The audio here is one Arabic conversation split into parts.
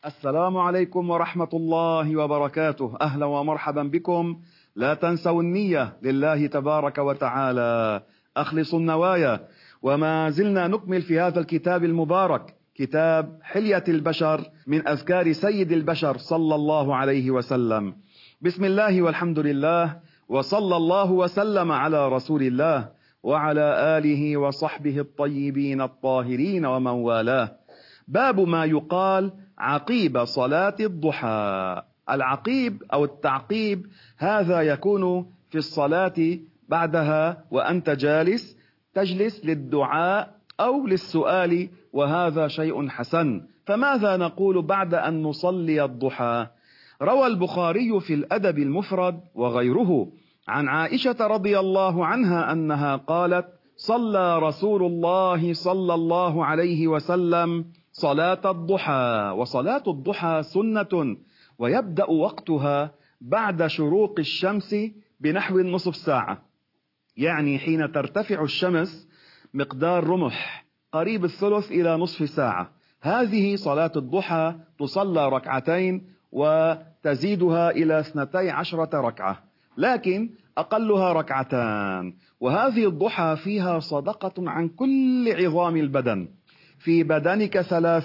السلام عليكم ورحمة الله وبركاته. أهلا ومرحبا بكم. لا تنسوا النية لله تبارك وتعالى، أخلصوا النوايا. وما زلنا نكمل في هذا الكتاب المبارك، كتاب حلية البشر من أذكار سيد البشر صلى الله عليه وسلم. بسم الله والحمد لله، وصلى الله وسلم على رسول الله وعلى آله وصحبه الطيبين الطاهرين ومن والاه. باب ما يقال عقيب صلاة الضحى. العقيب أو التعقيب هذا يكون في الصلاة بعدها وأنت جالس، تجلس للدعاء أو للسؤال، وهذا شيء حسن. فماذا نقول بعد أن نصلي الضحى؟ روى البخاري في الأدب المفرد وغيره عن عائشة رضي الله عنها أنها قالت: صلى رسول الله صلى الله عليه وسلم صلاة الضحى. وصلاة الضحى سنة، ويبدأ وقتها بعد شروق الشمس بنحو نصف ساعة، يعني حين ترتفع الشمس مقدار رمح، قريب الثلث إلى نصف ساعة. هذه صلاة الضحى تصلى ركعتين وتزيدها إلى 12 ركعة، لكن أقلها ركعتان. وهذه الضحى فيها صدقة عن كل عظام البدن، في بدنك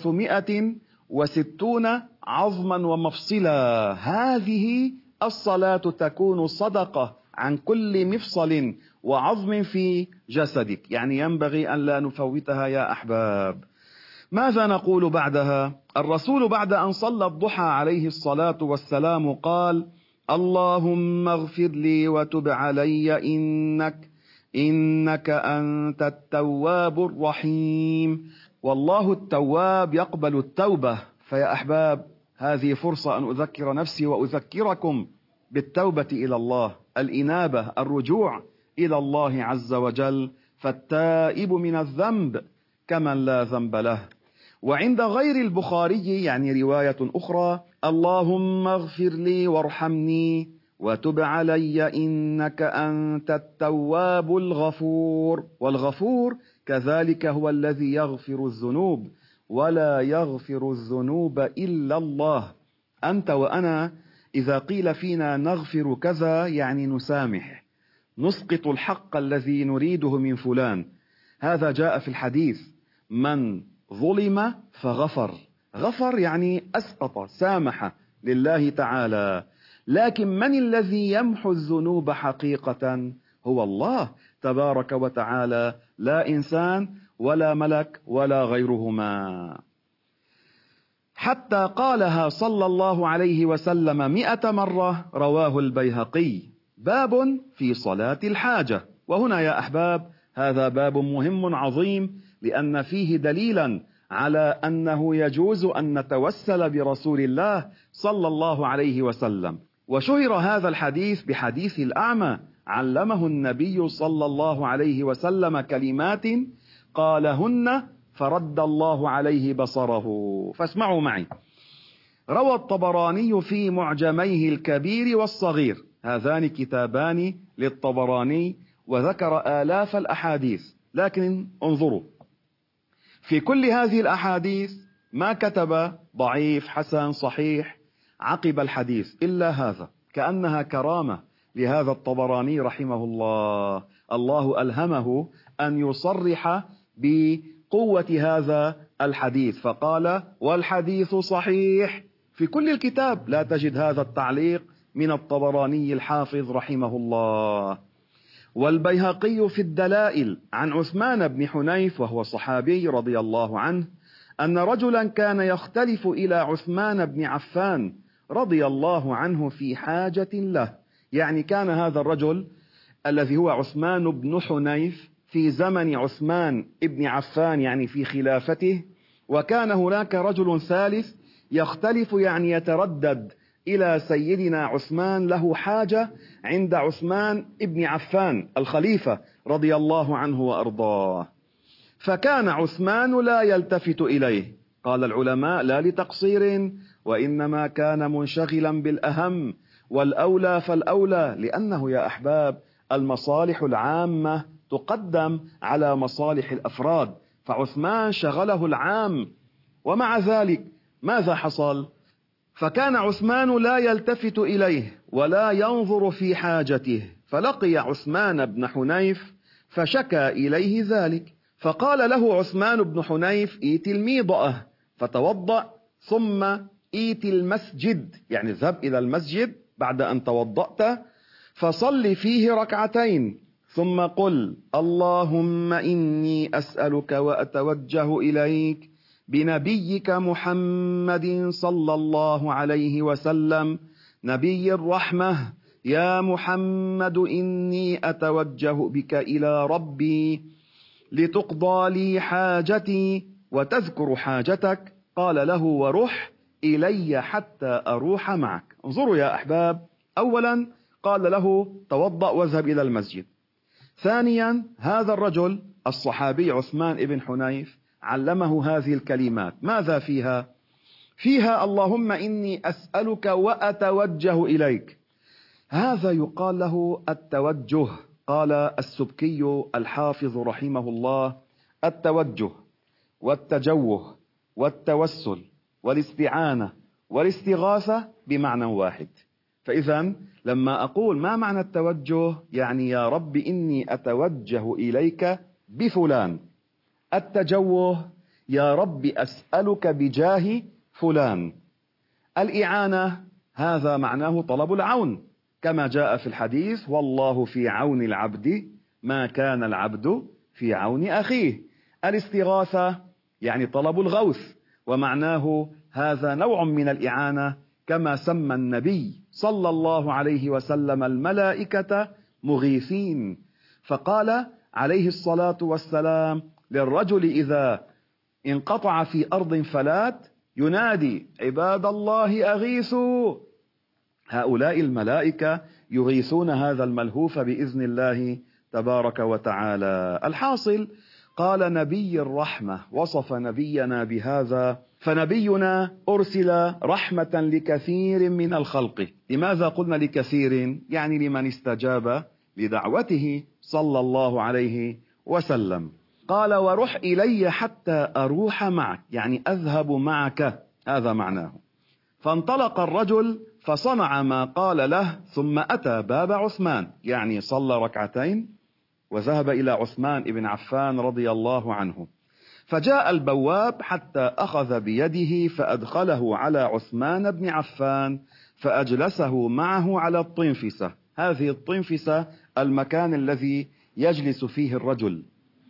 360 عظما ومفصلا. هذه الصلاة تكون صدقة عن كل مفصل وعظم في جسدك، يعني ينبغي أن لا نفوتها يا أحباب. ماذا نقول بعدها؟ الرسول بعد أن صلى الضحى عليه الصلاة والسلام قال: اللهم اغفر لي وتب علي إنك أنت التواب الرحيم. والله التواب يقبل التوبة. فيا أحباب، هذه فرصة أن أذكر نفسي وأذكركم بالتوبة إلى الله، الإنابة، الرجوع إلى الله عز وجل. فالتائب من الذنب كمن لا ذنب له. وعند غير البخاري يعني رواية أخرى: اللهم اغفر لي وارحمني وتب علي إنك أنت التواب الغفور. والغفور كذلك هو الذي يغفر الذنوب، ولا يغفر الذنوب إلا الله. أنت وأنا إذا قيل فينا نغفر كذا يعني نسامح، نسقط الحق الذي نريده من فلان. هذا جاء في الحديث: من ظلم فغفر. غفر يعني أسقط، سامح لله تعالى. لكن من الذي يمحو الذنوب حقيقة؟ هو الله تبارك وتعالى، لا إنسان ولا ملك ولا غيرهما. حتى قالها صلى الله عليه وسلم 100 مرة، رواه البيهقي. باب في صلاة الحاجة. وهنا يا أحباب هذا باب مهم عظيم، لأن فيه دليلا على أنه يجوز أن نتوسل برسول الله صلى الله عليه وسلم. وشهر هذا الحديث بحديث الأعمى، علمه النبي صلى الله عليه وسلم كلمات قالهن فرد الله عليه بصره. فاسمعوا معي. روى الطبراني في معجميه الكبير والصغير، هذان كتابان للطبراني، وذكر آلاف الأحاديث، لكن انظروا في كل هذه الأحاديث ما كتب ضعيف حسن صحيح عقب الحديث إلا هذا، كأنها كرامة لهذا الطبراني رحمه الله. الله ألهمه أن يصرح بقوة هذا الحديث فقال: والحديث صحيح. في كل الكتاب لا تجد هذا التعليق من الطبراني الحافظ رحمه الله. والبيهقي في الدلائل عن عثمان بن حنيف وهو صحابي رضي الله عنه أن رجلا كان يختلف إلى عثمان بن عفان رضي الله عنه في حاجة له. يعني كان هذا الرجل الذي هو عثمان بن حنيف في زمن عثمان بن عفان، يعني في خلافته، وكان هناك رجل ثالث يختلف، يعني يتردد إلى سيدنا عثمان، له حاجة عند عثمان بن عفان الخليفة رضي الله عنه وأرضاه. فكان عثمان لا يلتفت إليه. قال العلماء: لا لتقصير، وإنما كان منشغلا بالأهم والأولى فالأولى، لأنه يا أحباب المصالح العامة تقدم على مصالح الأفراد، فعثمان شغله العام. ومع ذلك ماذا حصل؟ فكان عثمان لا يلتفت إليه ولا ينظر في حاجته، فلقي عثمان بن حنيف فشكى إليه ذلك، فقال له عثمان بن حنيف: ائت الميضأة فتوضأ، ثم ائت المسجد، يعني اذهب إلى المسجد بعد أن توضأت فصل فيه ركعتين، ثم قل: اللهم إني أسألك وأتوجه إليك بنبيك محمد صلى الله عليه وسلم نبي الرحمة، يا محمد إني أتوجه بك إلى ربي لتقضى لي حاجتي وتذكر حاجتك. قال له: ورح إلي حتى أروح معك. انظروا يا أحباب، أولا قال له: توضأ واذهب إلى المسجد. ثانيا، هذا الرجل الصحابي عثمان بن حنيف علمه هذه الكلمات. ماذا فيها؟ فيها: اللهم إني أسألك وأتوجه إليك. هذا يقال له التوجه. قال السبكي الحافظ رحمه الله: التوجه والتجوه والتوسل والاستعانة والاستغاثة بمعنى واحد. فإذا لما أقول ما معنى التوجه، يعني يا رب إني أتوجه إليك بفلان. التجوه: يا رب أسألك بجاه فلان. الإعانة هذا معناه طلب العون، كما جاء في الحديث: والله في عون العبد ما كان العبد في عون أخيه. الاستغاثة يعني طلب الغوث، ومعناه هذا نوع من الإعانة، كما سمى النبي صلى الله عليه وسلم الملائكة مغيثين، فقال عليه الصلاة والسلام للرجل إذا انقطع في أرض فلات ينادي: عباد الله أغيثوا. هؤلاء الملائكة يغيثون هذا الملهوف بإذن الله تبارك وتعالى. الحاصل، قال نبي الرحمة، وصف نبينا بهذا، فنبينا أرسل رحمة لكثير من الخلق. لماذا قلنا لكثير؟ يعني لمن استجاب لدعوته صلى الله عليه وسلم. قال: ورح إلي حتى أروح معك، يعني أذهب معك، هذا معناه. فانطلق الرجل فصنع ما قال له، ثم أتى باب عثمان، يعني صلى ركعتين وذهب إلى عثمان بن عفان رضي الله عنه. فجاء البواب حتى أخذ بيده فأدخله على عثمان بن عفان فأجلسه معه على الطنفسة. هذه الطنفسة المكان الذي يجلس فيه الرجل.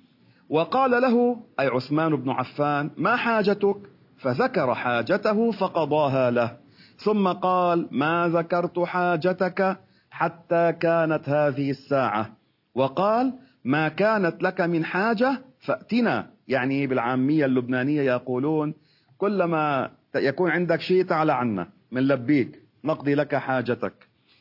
وقال له، أي عثمان بن عفان: ما حاجتك؟ فذكر حاجته فقضاها له، ثم قال: ما ذكرت حاجتك حتى كانت هذه الساعة. وقال: ما كانت لك من حاجة فأتنا، يعني بالعامية اللبنانية يقولون: كلما يكون عندك شيء تعال عنا من لبيك نقضي لك حاجتك.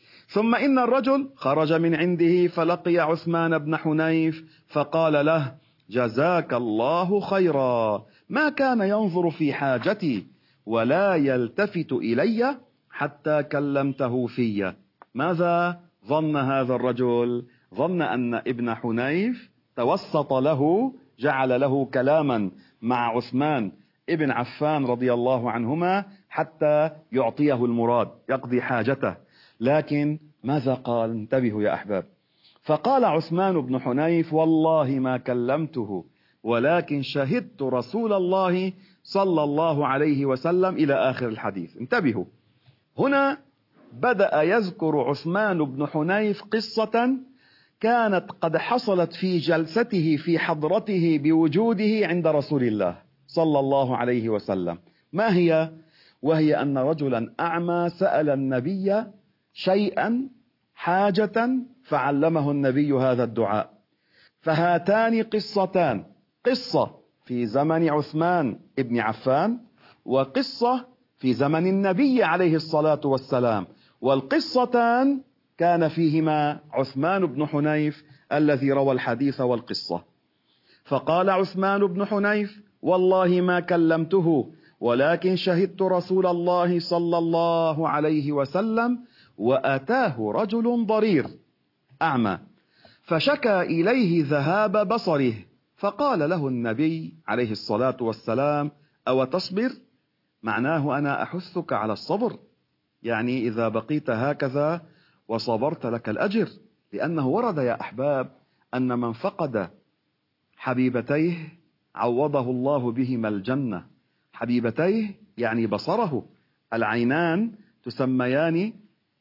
ثم إن الرجل خرج من عنده فلقي عثمان بن حنيف فقال له: جزاك الله خيرا، ما كان ينظر في حاجتي ولا يلتفت إلي حتى كلمته في. ماذا ظن هذا الرجل؟ ظن أن ابن حنيف توسط له، جعل له كلاما مع عثمان ابن عفان رضي الله عنهما حتى يعطيه المراد، يقضي حاجته. لكن ماذا قال؟ انتبهوا يا أحباب. فقال عثمان بن حنيف: والله ما كلمته، ولكن شهدت رسول الله صلى الله عليه وسلم، إلى آخر الحديث. انتبهوا، هنا بدأ يذكر عثمان بن حنيف قصة كانت قد حصلت في جلسته في حضرته بوجوده عند رسول الله صلى الله عليه وسلم. ما هي؟ وهي أن رجلا أعمى سأل النبي شيئا، حاجة، فعلمه النبي هذا الدعاء. فهاتان قصتان: قصة في زمن عثمان ابن عفان، وقصة في زمن النبي عليه الصلاة والسلام، والقصتان كان فيهما عثمان بن حنيف الذي روى الحديث والقصة. فقال عثمان بن حنيف: والله ما كلمته، ولكن شهدت رسول الله صلى الله عليه وسلم وأتاه رجل ضرير أعمى فشكى إليه ذهاب بصره، فقال له النبي عليه الصلاة والسلام: أو تصبر؟ معناه أنا أحثك على الصبر، يعني إذا بقيت هكذا وصبرت لك الأجر. لأنه ورد يا أحباب أن من فقد حبيبتيه عوضه الله بهما الجنة. حبيبتيه يعني بصره، العينان تسميان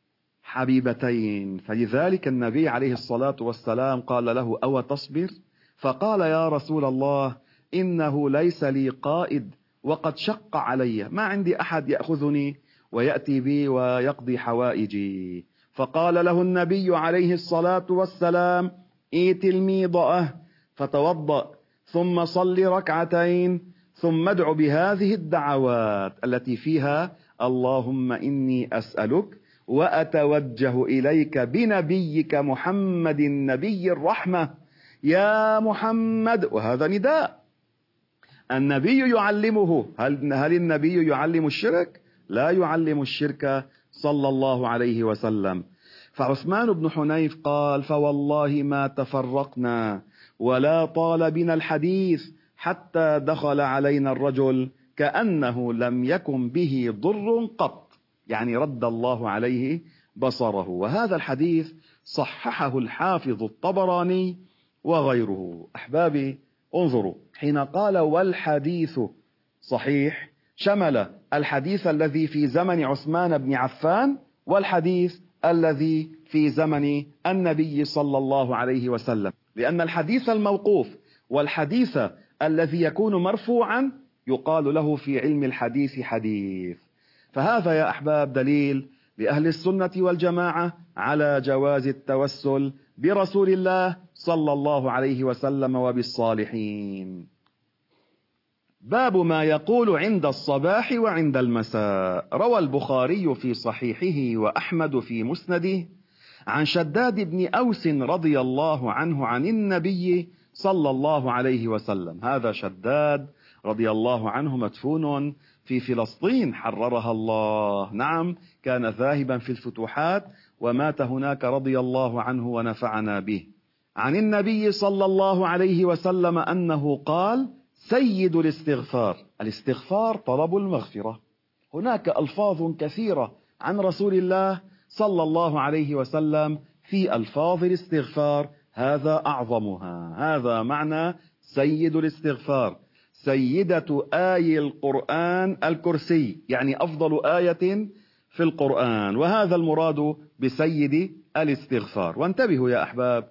حبيبتين، فلذلك النبي عليه الصلاة والسلام قال له: أو تصبر؟ فقال: يا رسول الله، إنه ليس لي قائد وقد شق علي، ما عندي أحد يأخذني ويأتي بي ويقضي حوائجي. فقال له النبي عليه الصلاة والسلام: ائت الميضأة فتوضأ، ثم صل ركعتين، ثم ادع بهذه الدعوات التي فيها: اللهم إني أسألك وأتوجه إليك بنبيك محمد نبي الرحمة يا محمد. وهذا نداء، النبي يعلمه. هل النبي يعلم الشرك؟ لا يعلم الشرك صلى الله عليه وسلم. فعثمان بن حنيف قال: فوالله ما تفرقنا ولا طال بنا الحديث حتى دخل علينا الرجل كأنه لم يكن به ضر قط، يعني رد الله عليه بصره. وهذا الحديث صححه الحافظ الطبراني وغيره. أحبابي انظروا، حين قال والحديث صحيح شمل الحديث الذي في زمن عثمان بن عفان والحديث الذي في زمن النبي صلى الله عليه وسلم، لأن الحديث الموقوف والحديث الذي يكون مرفوعا يقال له في علم الحديث حديث. فهذا يا أحباب دليل لأهل السنة والجماعة على جواز التوسل برسول الله صلى الله عليه وسلم وبالصالحين. باب ما يقول عند الصباح وعند المساء. روى البخاري في صحيحه وأحمد في مسنده عن شداد بن أوس رضي الله عنه عن النبي صلى الله عليه وسلم. هذا شداد رضي الله عنه مدفون في فلسطين حررها الله، نعم، كان ذاهبا في الفتوحات ومات هناك رضي الله عنه ونفعنا به. عن النبي صلى الله عليه وسلم أنه قال: سيد الاستغفار. الاستغفار طلب المغفرة. هناك ألفاظ كثيرة عن رسول الله صلى الله عليه وسلم في ألفاظ الاستغفار، هذا أعظمها. هذا معنى سيد الاستغفار. سيدة آي القرآن الكرسي، يعني أفضل آية في القرآن، وهذا المراد بسيد الاستغفار. وانتبهوا يا أحباب،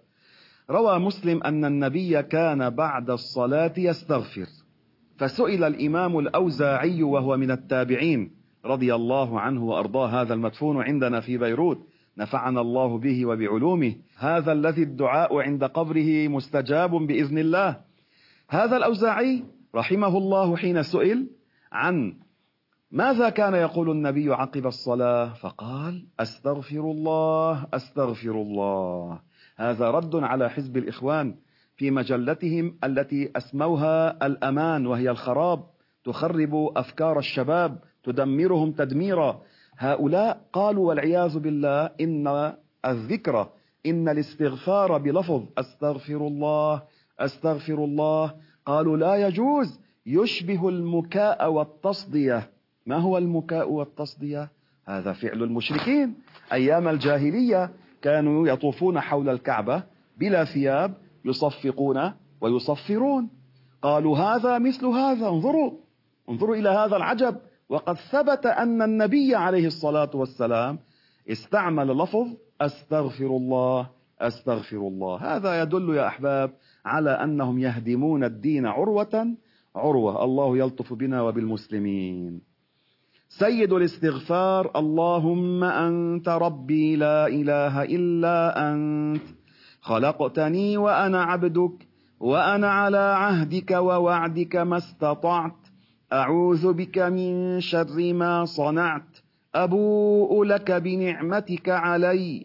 روى مسلم أن النبي كان بعد الصلاة يستغفر، فسئل الإمام الأوزاعي وهو من التابعين رضي الله عنه وأرضاه، هذا المدفون عندنا في بيروت نفعنا الله به وبعلومه، هذا الذي الدعاء عند قبره مستجاب بإذن الله. هذا الأوزاعي رحمه الله حين سئل عن ماذا كان يقول النبي عقب الصلاة فقال: أستغفر الله أستغفر الله. هذا رد على حزب الإخوان في مجلتهم التي أسموها الأمان، وهي الخراب، تخرب أفكار الشباب، تدمرهم تدميرا. هؤلاء قالوا والعياذ بالله إن الذكر، إن الاستغفار بلفظ أستغفر الله أستغفر الله، قالوا لا يجوز، يشبه المكاء والتصدية. ما هو المكاء والتصدية؟ هذا فعل المشركين أيام الجاهلية، كانوا يطوفون حول الكعبة بلا ثياب، يصفقون ويصفرون. قالوا هذا مثل هذا. انظروا إلى هذا العجب، وقد ثبت أن النبي عليه الصلاة والسلام استعمل لفظ أستغفر الله أستغفر الله. هذا يدل يا أحباب على أنهم يهدمون الدين عروة عروة. الله يلطف بنا وبالمسلمين. سيد الاستغفار: اللهم أنت ربي لا إله إلا أنت، خلقتني وأنا عبدك، وأنا على عهدك ووعدك ما استطعت، أعوذ بك من شر ما صنعت، أبوء لك بنعمتك علي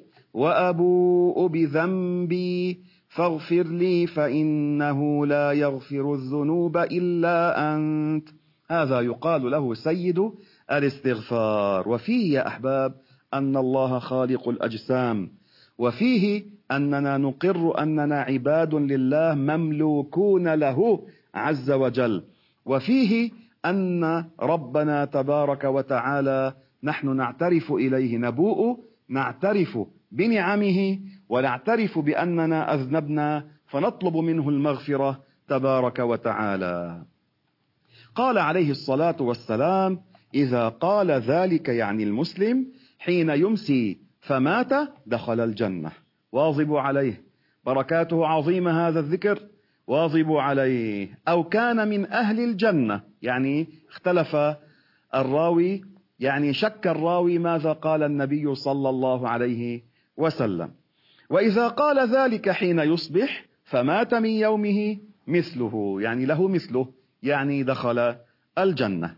وأبوء بذنبي فاغفر لي فإنه لا يغفر الذنوب إلا أنت. هذا يقال له سيد الاستغفار. وفيه يا أحباب أن الله خالق الأجسام، وفيه أننا نقر أننا عباد لله مملوكون له عز وجل، وفيه أن ربنا تبارك وتعالى نحن نعترف إليه، نبوء، نعترف بنعمه ونعترف بأننا أذنبنا فنطلب منه المغفرة تبارك وتعالى. قال عليه الصلاة والسلام: إذا قال ذلك يعني المسلم حين يمسي فمات دخل الجنة. واظبوا عليه، بركاته عظيمة هذا الذكر، واظبوا عليه. أو كان من أهل الجنة، يعني اختلف الراوي، يعني شك الراوي ماذا قال النبي صلى الله عليه وسلم. وإذا قال ذلك حين يصبح فمات من يومه مثله، يعني له مثله، يعني دخل الجنة.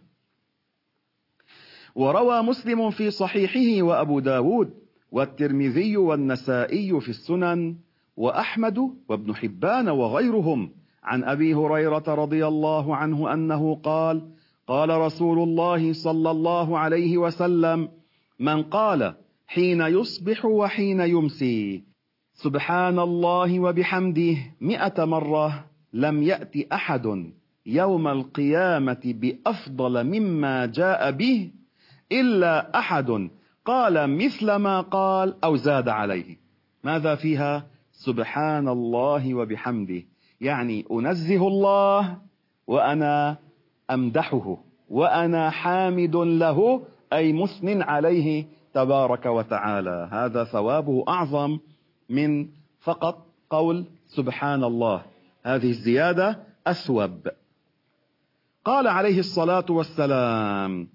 وروى مسلم في صحيحه وأبو داود والترمذي والنسائي في السنن وأحمد وابن حبان وغيرهم عن أبي هريرة رضي الله عنه أنه قال: قال رسول الله صلى الله عليه وسلم: من قال حين يصبح وحين يمسي سبحان الله وبحمده 100 مرة لم يأت أحد يوم القيامة بأفضل مما جاء به إلا أحد قال مثل ما قال أو زاد عليه. ماذا فيها؟ سبحان الله وبحمده، يعني أنزه الله وأنا أمدحه وأنا حامد له، أي مثن عليه تبارك وتعالى. هذا ثوابه أعظم من فقط قول سبحان الله، هذه الزيادة أثوب. قال عليه الصلاة والسلام: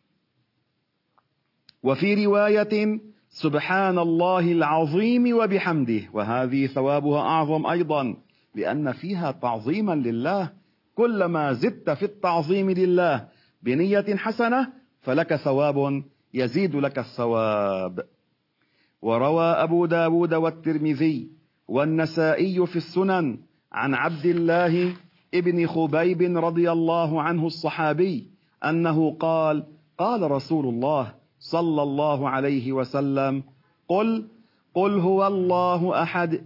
وفي رواية سبحان الله العظيم وبحمده، وهذه ثوابها أعظم أيضا لأن فيها تعظيما لله. كلما زدت في التعظيم لله بنية حسنة فلك ثواب يزيد لك الثواب. وروى أبو داود والترمذي والنسائي في السنن عن عبد الله ابن خبيب رضي الله عنه الصحابي أنه قال: قال رسول الله صلى الله عليه وسلم: قل هو الله أحد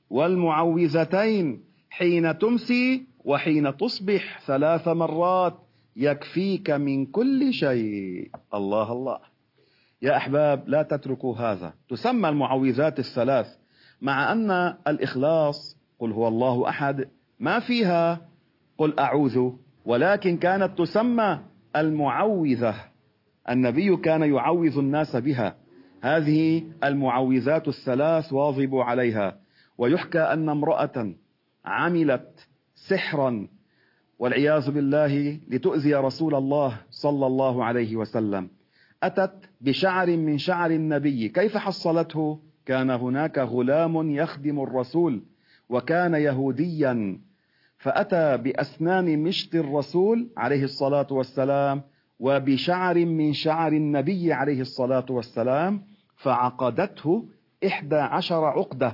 والمعوذتين حين تمسي وحين تصبح 3 مرات يكفيك من كل شيء. الله الله يا أحباب، لا تتركوا هذا. تسمى المعوذات ال3 مع أن الإخلاص قل هو الله أحد ما فيها قل أعوذ، ولكن كانت تسمى المعوذة، النبي كان يعوذ الناس بها. هذه المعوذات ال3 واظبوا عليها. ويحكى أن امرأة عملت سحرا والعياذ بالله لتؤذي رسول الله صلى الله عليه وسلم، أتت بشعر من شعر النبي. كيف حصلته؟ كان هناك غلام يخدم الرسول وكان يهوديا، فأتى بأسنان مشط الرسول عليه الصلاة والسلام وبشعر من شعر النبي عليه الصلاة والسلام، فعقدته 11 عقدة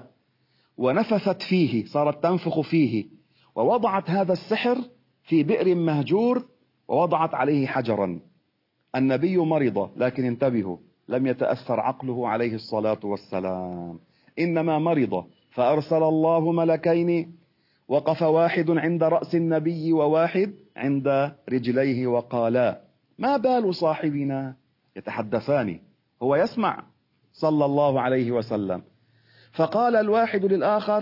ونفثت فيه، صارت تنفخ فيه، ووضعت هذا السحر في بئر مهجور ووضعت عليه حجرا. النبي مرض، لكن انتبهوا، لم يتأثر عقله عليه الصلاة والسلام، إنما مرض، فأرسل الله ملكين، وقف واحد عند رأس النبي وواحد عند رجليه وقالا: ما بال صاحبنا؟ يتحدثان، هو يسمع صلى الله عليه وسلم. فقال الواحد للآخر: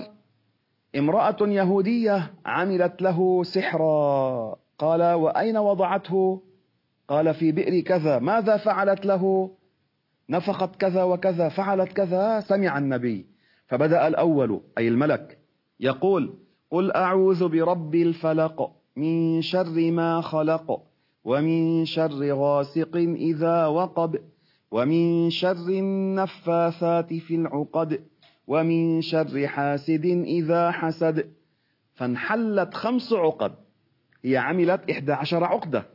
امرأة يهودية عملت له سحرا. قال: وأين وضعته؟ قال: في بئر كذا. ماذا فعلت له؟ نفخت كذا وكذا، فعلت كذا. سمع النبي، فبدأ الأول أي الملك يقول: قل أعوذ برب الفلق من شر ما خلق ومن شر غاسق إذا وقب ومن شر النفاثات في العقد ومن شر حاسد إذا حسد. فانحلت 5 عقد، هي عملت 11 عقدة،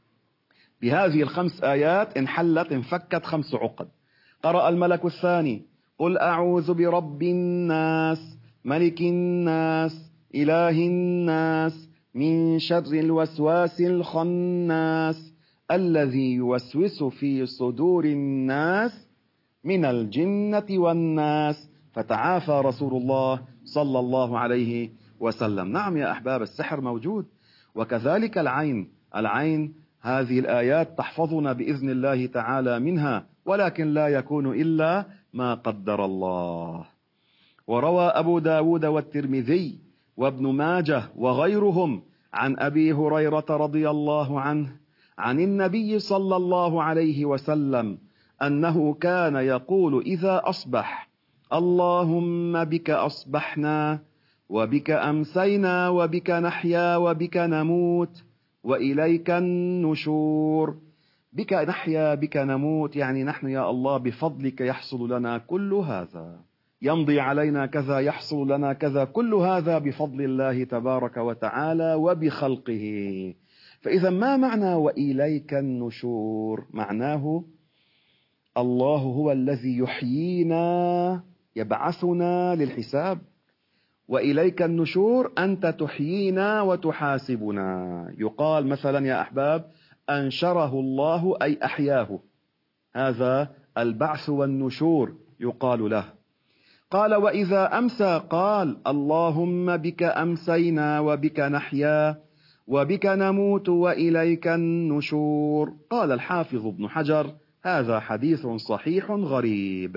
بهذه ال5 آيات انحلت، انفكت 5 عقد. قرأ الملك الثاني: قل أعوذ برب الناس ملك الناس إله الناس من شر الوسواس الخناس الذي يوسوس في صدور الناس من الجنة والناس. فتعافى رسول الله صلى الله عليه وسلم. نعم يا أحباب، السحر موجود، وكذلك العين هذه الآيات تحفظنا بإذن الله تعالى منها، ولكن لا يكون إلا ما قدر الله. وروى أبو داود والترمذي وابن ماجه وغيرهم عن أبي هريرة رضي الله عنه عن النبي صلى الله عليه وسلم أنه كان يقول إذا أصبح: اللهم بك أصبحنا وبك أمسينا وبك نحيا وبك نموت وإليك النشور. بك نحيا بك نموت، يعني نحن يا الله بفضلك يحصل لنا كل هذا، يمضي علينا كذا، يحصل لنا كذا، كل هذا بفضل الله تبارك وتعالى وبخلقه. فإذا ما معنى وإليك النشور؟ معناه الله هو الذي يحيينا يبعثنا للحساب، وإليك النشور أنت تحيينا وتحاسبنا. يقال مثلا يا أحباب: أنشره الله أي أحياه، هذا البعث والنشور يقال له. قال: وإذا أمسى قال: اللهم بك أمسينا وبك نحيا وبك نموت وإليك النشور. قال الحافظ ابن حجر: هذا حديث صحيح غريب.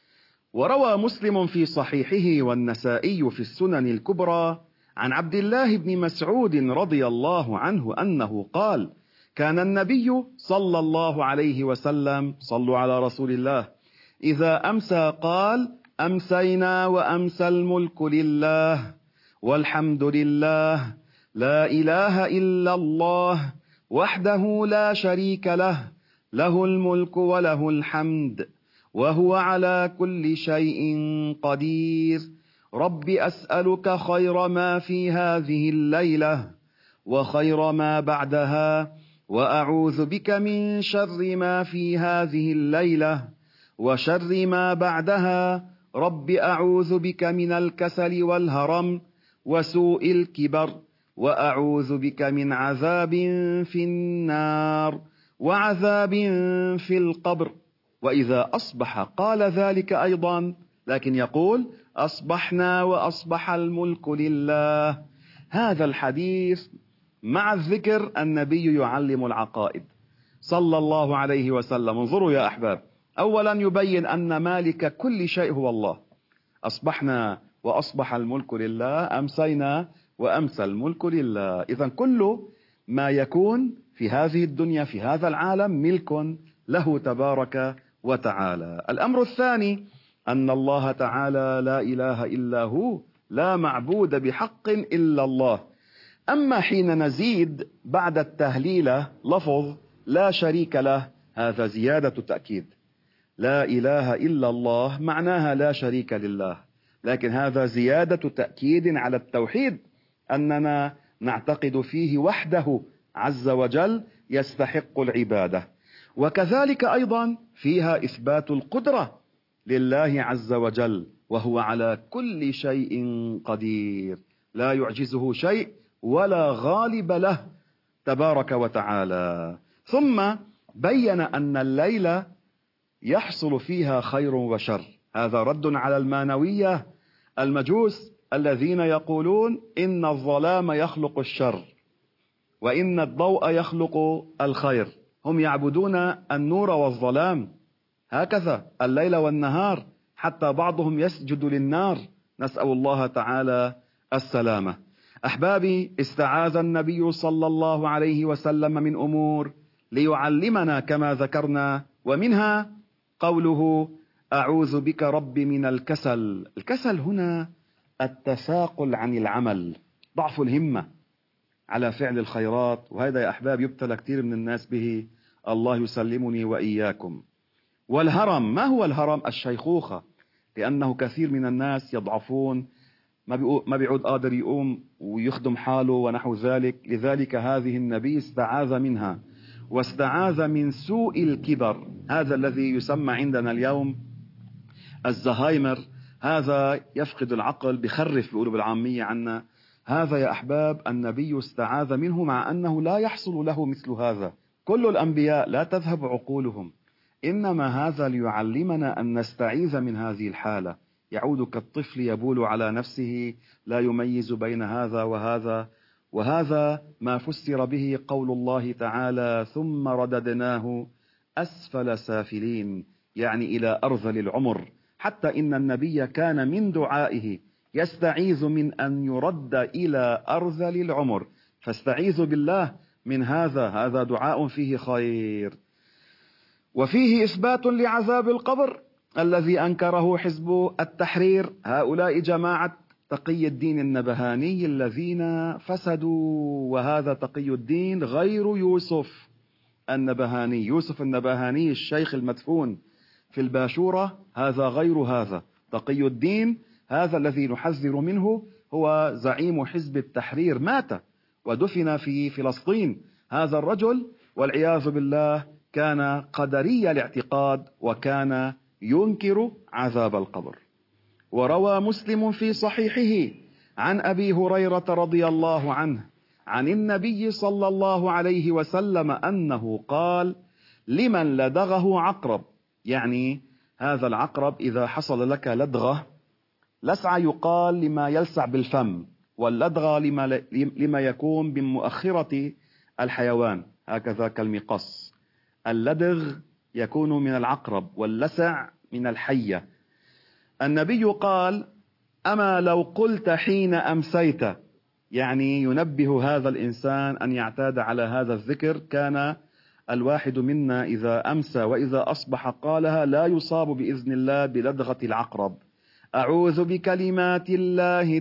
وروى مسلم في صحيحه والنسائي في السنن الكبرى عن عبد الله بن مسعود رضي الله عنه أنه قال: كان النبي صلى الله عليه وسلم، صلوا على رسول الله، إذا أمسى قال: أمسينا وأمسى الملك لله والحمد لله، لا إله إلا الله وحده لا شريك له، له الملك وله الحمد وهو على كل شيء قدير. رب أسألك خير ما في هذه الليلة وخير ما بعدها، وأعوذ بك من شر ما في هذه الليلة وشر ما بعدها. رب أعوذ بك من الكسل والهرم وسوء الكبر، وأعوذ بك من عذاب في النار وعذاب في القبر. وإذا أصبح قال ذلك أيضا، لكن يقول: أصبحنا وأصبح الملك لله. هذا الحديث مع الذكر النبي يعلم العقائد صلى الله عليه وسلم. انظروا يا أحباب، أولا يبين أن مالك كل شيء هو الله. أصبحنا وأصبح الملك لله، أمسينا وأمسى الملك لله. إذن كل ما يكون في هذه الدنيا في هذا العالم ملك له تبارك وتعالى. الأمر الثاني أن الله تعالى لا إله إلا هو، لا معبود بحق إلا الله. أما حين نزيد بعد التهليلة لفظ لا شريك له، هذا زيادة تأكيد. لا إله إلا الله معناها لا شريك لله، لكن هذا زيادة تأكيد على التوحيد، أننا نعتقد فيه وحده عز وجل يستحق العبادة. وكذلك أيضا فيها إثبات القدرة لله عز وجل، وهو على كل شيء قدير، لا يعجزه شيء ولا غالب له تبارك وتعالى. ثم بين أن الليلة يحصل فيها خير وشر. هذا رد على المانوية المجوس الذين يقولون إن الظلام يخلق الشر وإن الضوء يخلق الخير. هم يعبدون النور والظلام، هكذا الليل والنهار، حتى بعضهم يسجد للنار، نسأل الله تعالى السلامة. أحبابي، استعاذ النبي صلى الله عليه وسلم من أمور ليعلمنا كما ذكرنا، ومنها قوله: أعوذ بك رب من الكسل. الكسل هنا التثاقل عن العمل، ضعف الهمة على فعل الخيرات، وهذا يا أحباب يبتلى كثير من الناس به، الله يسلمني وإياكم. والهرم، ما هو الهرم؟ الشيخوخة، لأنه كثير من الناس يضعفون، ما بيعود قادر يقوم ويخدم حاله ونحو ذلك. لذلك هذه النبي استعاذ منها، واستعاذ من سوء الكبر، هذا الذي يسمى عندنا اليوم الزهايمر، هذا يفقد العقل، بخرف بيقولوا بالعامية عنا. هذا يا أحباب النبي استعاذ منه، مع أنه لا يحصل له مثل هذا. كل الأنبياء لا تذهب عقولهم، إنما هذا ليعلمنا أن نستعيذ من هذه الحالة. يعود كالطفل يبول على نفسه، لا يميز بين هذا وهذا، وهذا ما فسر به قول الله تعالى ثم رددناه أسفل سافلين، يعني إلى أرذل العمر. حتى إن النبي كان من دعائه يستعيذ من أن يرد إلى أرذل العمر، فاستعيذوا بالله من هذا دعاء فيه خير. وفيه إثبات لعذاب القبر الذي أنكره حزب التحرير، هؤلاء جماعة تقي الدين النبهاني الذين فسدوا، وهذا تقي الدين غير يوسف النبهاني. يوسف النبهاني الشيخ المدفون في الباشورة، هذا غير هذا. تقي الدين هذا الذي نحذر منه هو زعيم حزب التحرير، مات ودفن في فلسطين. هذا الرجل والعياذ بالله كان قدري الاعتقاد وكان ينكر عذاب القبر. وروى مسلم في صحيحه عن أبي هريرة رضي الله عنه عن النبي صلى الله عليه وسلم أنه قال: لمن لدغه عقرب، يعني هذا العقرب إذا حصل لك لدغة، لسعة يقال لما يلسع بالفم، واللدغة لما يكون بمؤخرة الحيوان، هكذا كالمقص. اللدغ يكون من العقرب واللسع من الحية. النبي قال: أما لو قلت حين أمسيت، يعني ينبه هذا الإنسان أن يعتاد على هذا الذكر. كان الواحد منا إذا أمسى وإذا أصبح قالها لا يصاب بإذن الله بلدغة العقرب. أعوذ بكلمات الله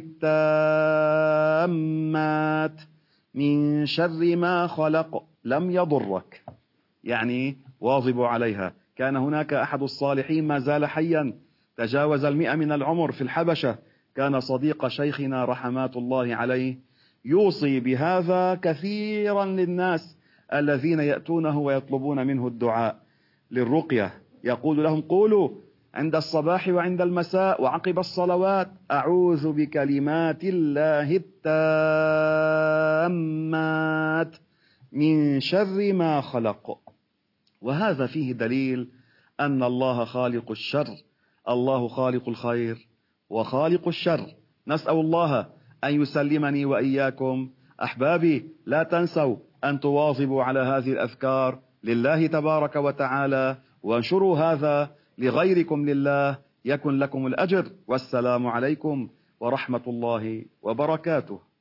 التامات من شر ما خلق لم يضرك، يعني واظب عليها. كان هناك أحد الصالحين ما زال حيا، تجاوز 100 من العمر في الحبشة، كان صديق شيخنا رحمات الله عليه، يوصي بهذا كثيرا للناس الذين يأتونه ويطلبون منه الدعاء للرقية. يقول لهم: قولوا عند الصباح وعند المساء وعقب الصلوات: أعوذ بكلمات الله التامات من شر ما خلق. وهذا فيه دليل أن الله خالق الشر، الله خالق الخير وخالق الشر. نسأل الله أن يسلمني وإياكم. أحبابي، لا تنسوا أن تواظبوا على هذه الأذكار لله تبارك وتعالى، وانشروا هذا لغيركم لله، يكن لكم الأجر. والسلام عليكم ورحمة الله وبركاته.